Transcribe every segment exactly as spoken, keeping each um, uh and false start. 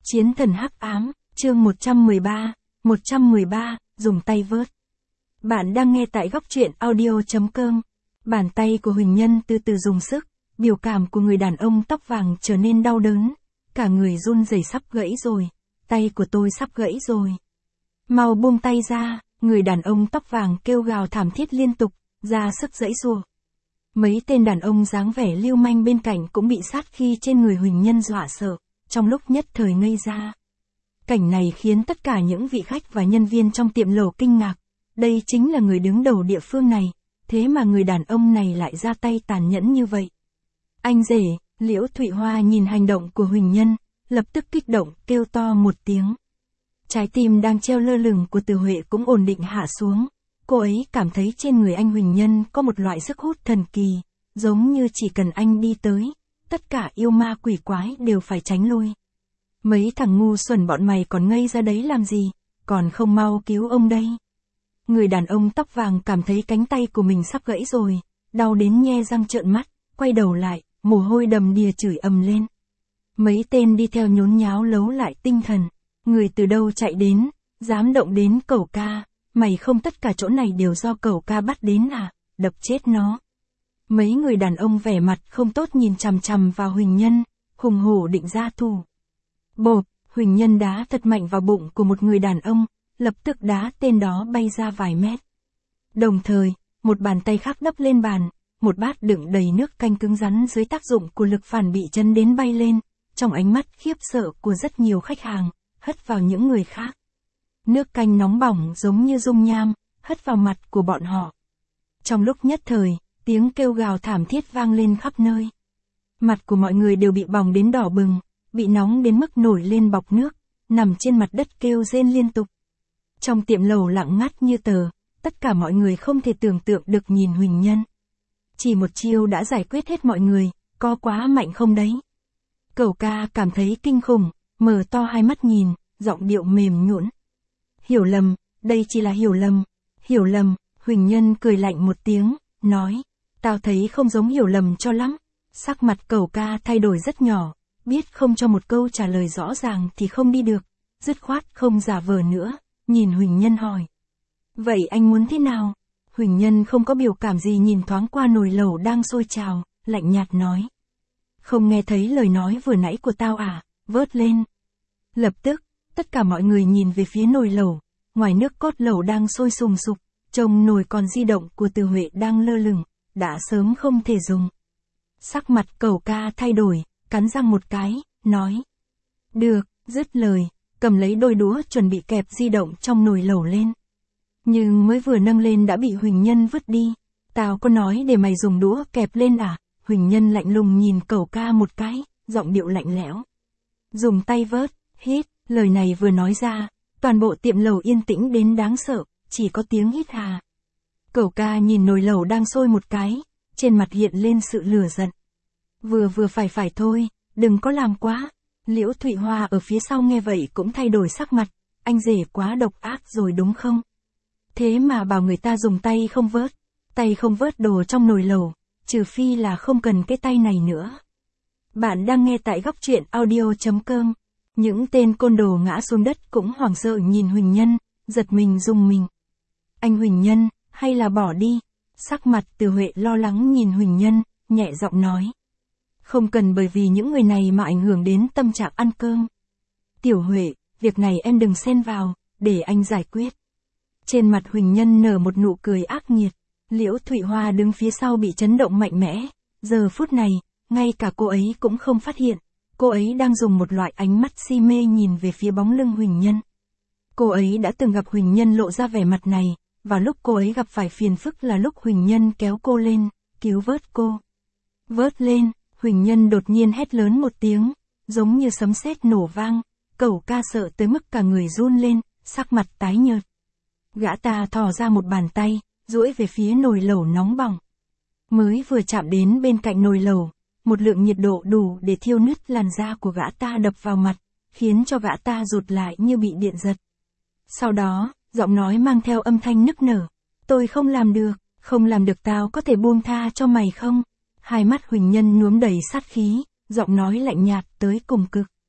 Chiến thần hắc ám, chương một trăm mười ba, một trăm mười ba, dùng tay vớt. Bạn đang nghe tại góc truyện audio chấm com. Bàn tay của Huỳnh Nhân từ từ dùng sức, biểu cảm của người đàn ông tóc vàng trở nên đau đớn. Cả người run rẩy sắp gãy rồi, tay của tôi sắp gãy rồi. Mau buông tay ra, người đàn ông tóc vàng kêu gào thảm thiết liên tục, ra sức giãy giụa. Mấy tên đàn ông dáng vẻ lưu manh bên cạnh cũng bị sát khí trên người Huỳnh Nhân dọa sợ, trong lúc nhất thời ngây ra. Cảnh này khiến tất cả những vị khách và nhân viên trong tiệm lẩu kinh ngạc. Đây chính là người đứng đầu địa phương này, thế mà người đàn ông này lại ra tay tàn nhẫn như vậy. Anh rể, Liễu Thụy Hoa nhìn hành động của Huỳnh Nhân, lập tức kích động, kêu to một tiếng. Trái tim đang treo lơ lửng của Từ Huệ cũng ổn định hạ xuống. Cô ấy cảm thấy trên người anh Huỳnh Nhân có một loại sức hút thần kỳ, giống như chỉ cần anh đi tới, tất cả yêu ma quỷ quái đều phải tránh lui. Mấy thằng ngu xuẩn bọn mày còn ngây ra đấy làm gì, còn không mau cứu ông đây. Người đàn ông tóc vàng cảm thấy cánh tay của mình sắp gãy rồi, đau đến nhe răng trợn mắt, quay đầu lại, mồ hôi đầm đìa chửi ầm lên. Mấy tên đi theo nhốn nháo lấu lại tinh thần, người từ đâu chạy đến, dám động đến Cẩu Ca, mày không tất cả chỗ này đều do Cẩu Ca bắt đến à, đập chết nó. Mấy người đàn ông vẻ mặt không tốt nhìn chằm chằm vào Huỳnh Nhân, hùng hổ định ra thủ. Bộp, Huỳnh Nhân đá thật mạnh vào bụng của một người đàn ông, lập tức đá tên đó bay ra vài mét. Đồng thời, một bàn tay khác đắp lên bàn, một bát đựng đầy nước canh cứng rắn dưới tác dụng của lực phản bị chấn đến bay lên, trong ánh mắt khiếp sợ của rất nhiều khách hàng, hất vào những người khác. Nước canh nóng bỏng giống như dung nham, hất vào mặt của bọn họ. Trong lúc nhất thời, tiếng kêu gào thảm thiết vang lên khắp nơi. Mặt của mọi người đều bị bỏng đến đỏ bừng, bị nóng đến mức nổi lên bọc nước, nằm trên mặt đất kêu rên liên tục. Trong tiệm lẩu lặng ngắt như tờ, tất cả mọi người không thể tưởng tượng được nhìn Huỳnh Nhân. Chỉ một chiêu đã giải quyết hết mọi người, có quá mạnh không đấy? Cẩu Ca cảm thấy kinh khủng, mở to hai mắt nhìn, giọng điệu mềm nhũn. Hiểu lầm, đây chỉ là hiểu lầm, hiểu lầm, Huỳnh Nhân cười lạnh một tiếng, nói, tao thấy không giống hiểu lầm cho lắm. Sắc mặt Cẩu Ca thay đổi rất nhỏ, biết không cho một câu trả lời rõ ràng thì không đi được, dứt khoát không giả vờ nữa, nhìn Huỳnh Nhân hỏi. Vậy anh muốn thế nào? Huỳnh Nhân không có biểu cảm gì nhìn thoáng qua nồi lẩu đang sôi trào, lạnh nhạt nói. Không nghe thấy lời nói vừa nãy của tao à, vớt lên. Lập tức, tất cả mọi người nhìn về phía nồi lẩu, ngoài nước cốt lẩu đang sôi sùng sục, trông nồi còn di động của Từ Huệ đang lơ lửng, đã sớm không thể dùng. Sắc mặt Cẩu Ca thay đổi, cắn răng một cái, nói. Được, dứt lời, cầm lấy đôi đũa chuẩn bị kẹp di động trong nồi lẩu lên. Nhưng mới vừa nâng lên đã bị Huỳnh Nhân vứt đi. Tao có nói để mày dùng đũa kẹp lên à? Huỳnh Nhân lạnh lùng nhìn Cẩu Ca một cái, giọng điệu lạnh lẽo. Dùng tay vớt, hít, lời này vừa nói ra, toàn bộ tiệm lẩu yên tĩnh đến đáng sợ, chỉ có tiếng hít hà. Cẩu Ca nhìn nồi lẩu đang sôi một cái, trên mặt hiện lên sự lửa giận. Vừa vừa phải phải thôi, đừng có làm quá. Liễu Thụy Hoa ở phía sau nghe vậy cũng thay đổi sắc mặt, anh rể quá độc ác rồi đúng không? Thế mà bảo người ta dùng tay không vớt, tay không vớt đồ trong nồi lẩu, trừ phi là không cần cái tay này nữa. Bạn đang nghe tại góc truyện audio chấm com. Những tên côn đồ ngã xuống đất cũng hoảng sợ nhìn Huỳnh Nhân, giật mình rùng mình. Anh Huỳnh Nhân, hay là bỏ đi? Sắc mặt Từ Huệ lo lắng nhìn Huỳnh Nhân, nhẹ giọng nói. Không cần bởi vì những người này mà ảnh hưởng đến tâm trạng ăn cơm. Tiểu Huệ, việc này em đừng xen vào, để anh giải quyết. Trên mặt Huỳnh Nhân nở một nụ cười ác nghiệt. Liễu Thụy Hoa đứng phía sau bị chấn động mạnh mẽ. Giờ phút này, ngay cả cô ấy cũng không phát hiện. Cô ấy đang dùng một loại ánh mắt si mê nhìn về phía bóng lưng Huỳnh Nhân. Cô ấy đã từng gặp Huỳnh Nhân lộ ra vẻ mặt này, và lúc cô ấy gặp phải phiền phức là lúc Huỳnh Nhân kéo cô lên, cứu vớt cô. Vớt lên, Huỳnh Nhân đột nhiên hét lớn một tiếng, giống như sấm sét nổ vang, Cẩu Ca sợ tới mức cả người run lên, sắc mặt tái nhợt. Gã ta thò ra một bàn tay, duỗi về phía nồi lẩu nóng bỏng. Mới vừa chạm đến bên cạnh nồi lẩu, một lượng nhiệt độ đủ để thiêu nứt làn da của gã ta đập vào mặt, khiến cho gã ta rụt lại như bị điện giật. Sau đó, giọng nói mang theo âm thanh nức nở. Tôi không làm được, không làm được tao có thể buông tha cho mày không? Hai mắt Huỳnh Nhân nhuốm đầy sát khí, giọng nói lạnh nhạt tới cùng cực.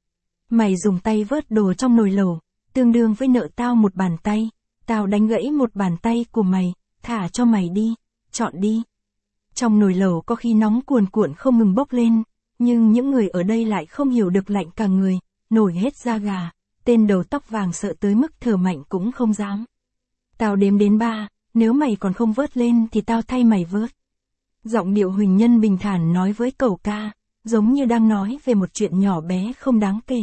Mày dùng tay vớt đồ trong nồi lẩu, tương đương với nợ tao một bàn tay, tao đánh gãy một bàn tay của mày, thả cho mày đi, chọn đi. Trong nồi lẩu có khí nóng cuồn cuộn không ngừng bốc lên, nhưng những người ở đây lại không hiểu được lạnh cả người, nổi hết da gà, tên đầu tóc vàng sợ tới mức thở mạnh cũng không dám. Tao đếm đến ba, nếu mày còn không vớt lên thì tao thay mày vớt. Giọng điệu Huỳnh Nhân bình thản nói với cẩu ca, giống như đang nói về một chuyện nhỏ bé không đáng kể.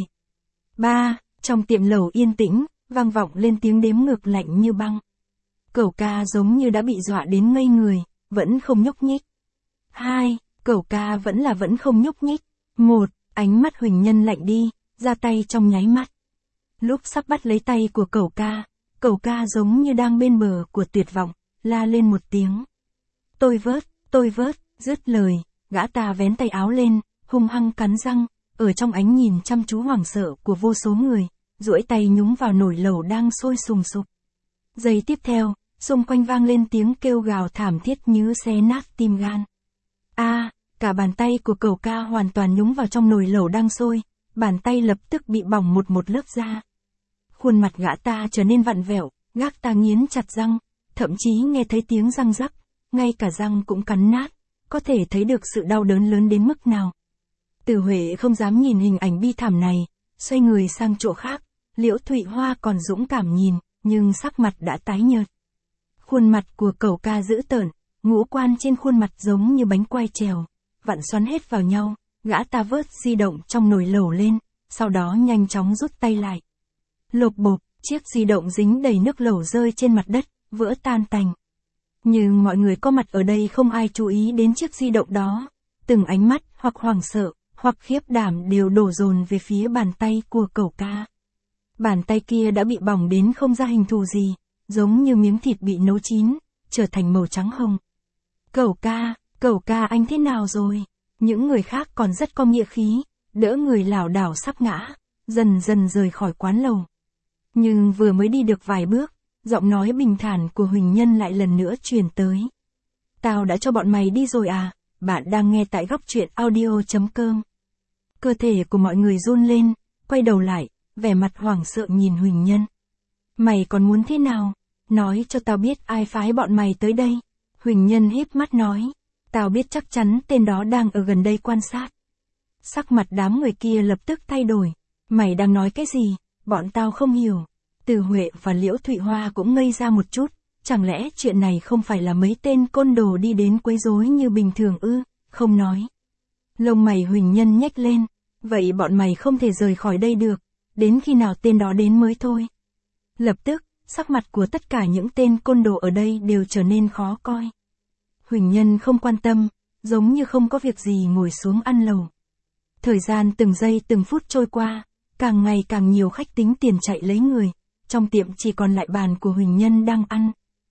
Ba, trong tiệm lẩu yên tĩnh, vang vọng lên tiếng đếm ngược lạnh như băng. Cẩu ca giống như đã bị dọa đến ngây người, vẫn không nhúc nhích. Hai, cẩu ca vẫn là vẫn không nhúc nhích. Một, ánh mắt Huỳnh Nhân lạnh đi, ra tay trong nháy mắt. Lúc sắp bắt lấy tay của cẩu ca, cẩu ca giống như đang bên bờ của tuyệt vọng, la lên một tiếng. Tôi vớt, tôi vớt, dứt lời, gã ta vén tay áo lên, hung hăng cắn răng, ở trong ánh nhìn chăm chú hoảng sợ của vô số người, duỗi tay nhúng vào nồi lẩu đang sôi sùng sục. Giây tiếp theo, xung quanh vang lên tiếng kêu gào thảm thiết như xé nát tim gan. A, à, cả bàn tay của cẩu ca hoàn toàn nhúng vào trong nồi lẩu đang sôi, bàn tay lập tức bị bỏng một một lớp da. Khuôn mặt gã ta trở nên vặn vẹo, gác ta nghiến chặt răng, thậm chí nghe thấy tiếng răng rắc, ngay cả răng cũng cắn nát, có thể thấy được sự đau đớn lớn đến mức nào. Từ Huệ không dám nhìn hình ảnh bi thảm này, xoay người sang chỗ khác, Liễu Thụy Hoa còn dũng cảm nhìn, nhưng sắc mặt đã tái nhợt. Khuôn mặt của cẩu ca dữ tợn, ngũ quan trên khuôn mặt giống như bánh quai trèo, vặn xoắn hết vào nhau, gã ta vớt di động trong nồi lẩu lên, sau đó nhanh chóng rút tay lại. Lộp bộp, chiếc di động dính đầy nước lẩu rơi trên mặt đất, vỡ tan tành. Nhưng mọi người có mặt ở đây không ai chú ý đến chiếc di động đó, từng ánh mắt hoặc hoảng sợ, hoặc khiếp đảm đều đổ dồn về phía bàn tay của cẩu ca. Bàn tay kia đã bị bỏng đến không ra hình thù gì, giống như miếng thịt bị nấu chín, trở thành màu trắng hồng. Cẩu ca, cẩu ca anh thế nào rồi? Những người khác còn rất có nghĩa khí, đỡ người lảo đảo sắp ngã, dần dần rời khỏi quán lẩu. Nhưng vừa mới đi được vài bước, giọng nói bình thản của Huỳnh Nhân lại lần nữa truyền tới. Tao đã cho bọn mày đi rồi à, bạn đang nghe tại góc truyện audio chấm com. Cơ thể của mọi người run lên, quay đầu lại, vẻ mặt hoảng sợ nhìn Huỳnh Nhân. Mày còn muốn thế nào? Nói cho tao biết ai phái bọn mày tới đây. Huỳnh Nhân híp mắt nói. Tao biết chắc chắn tên đó đang ở gần đây quan sát. Sắc mặt đám người kia lập tức thay đổi. Mày đang nói cái gì? Bọn tao không hiểu. Từ Huệ và Liễu Thụy Hoa cũng ngây ra một chút. Chẳng lẽ chuyện này không phải là mấy tên côn đồ đi đến quấy rối như bình thường ư? Không nói. Lông mày Huỳnh Nhân nhếch lên. Vậy bọn mày không thể rời khỏi đây được. Đến khi nào tên đó đến mới thôi. Lập tức, sắc mặt của tất cả những tên côn đồ ở đây đều trở nên khó coi. Huỳnh Nhân không quan tâm, giống như không có việc gì ngồi xuống ăn lẩu. Thời gian từng giây từng phút trôi qua, càng ngày càng nhiều khách tính tiền chạy lấy người, trong tiệm chỉ còn lại bàn của Huỳnh Nhân đang ăn.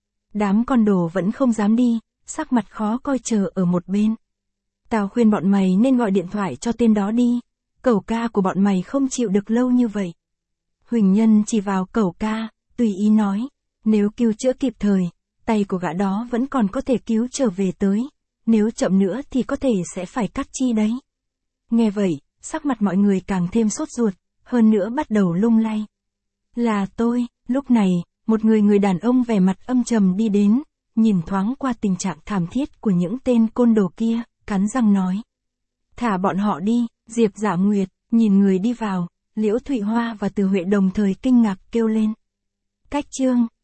Đám con đồ vẫn không dám đi, sắc mặt khó coi chờ ở một bên. Tao khuyên bọn mày nên gọi điện thoại cho tên đó đi, cẩu ca của bọn mày không chịu được lâu như vậy. Huỳnh Nhân chỉ vào cẩu ca, tùy ý nói, nếu cứu chữa kịp thời, tay của gã đó vẫn còn có thể cứu trở về tới, nếu chậm nữa thì có thể sẽ phải cắt chi đấy. Nghe vậy, sắc mặt mọi người càng thêm sốt ruột, hơn nữa bắt đầu lung lay. Là tôi, lúc này, một người người đàn ông vẻ mặt âm trầm đi đến, nhìn thoáng qua tình trạng thảm thiết của những tên côn đồ kia, cắn răng nói. Thả bọn họ đi, Diệp Dạ Nguyệt, nhìn người đi vào, Liễu Thụy Hoa và Từ Huệ đồng thời kinh ngạc kêu lên. Cách chương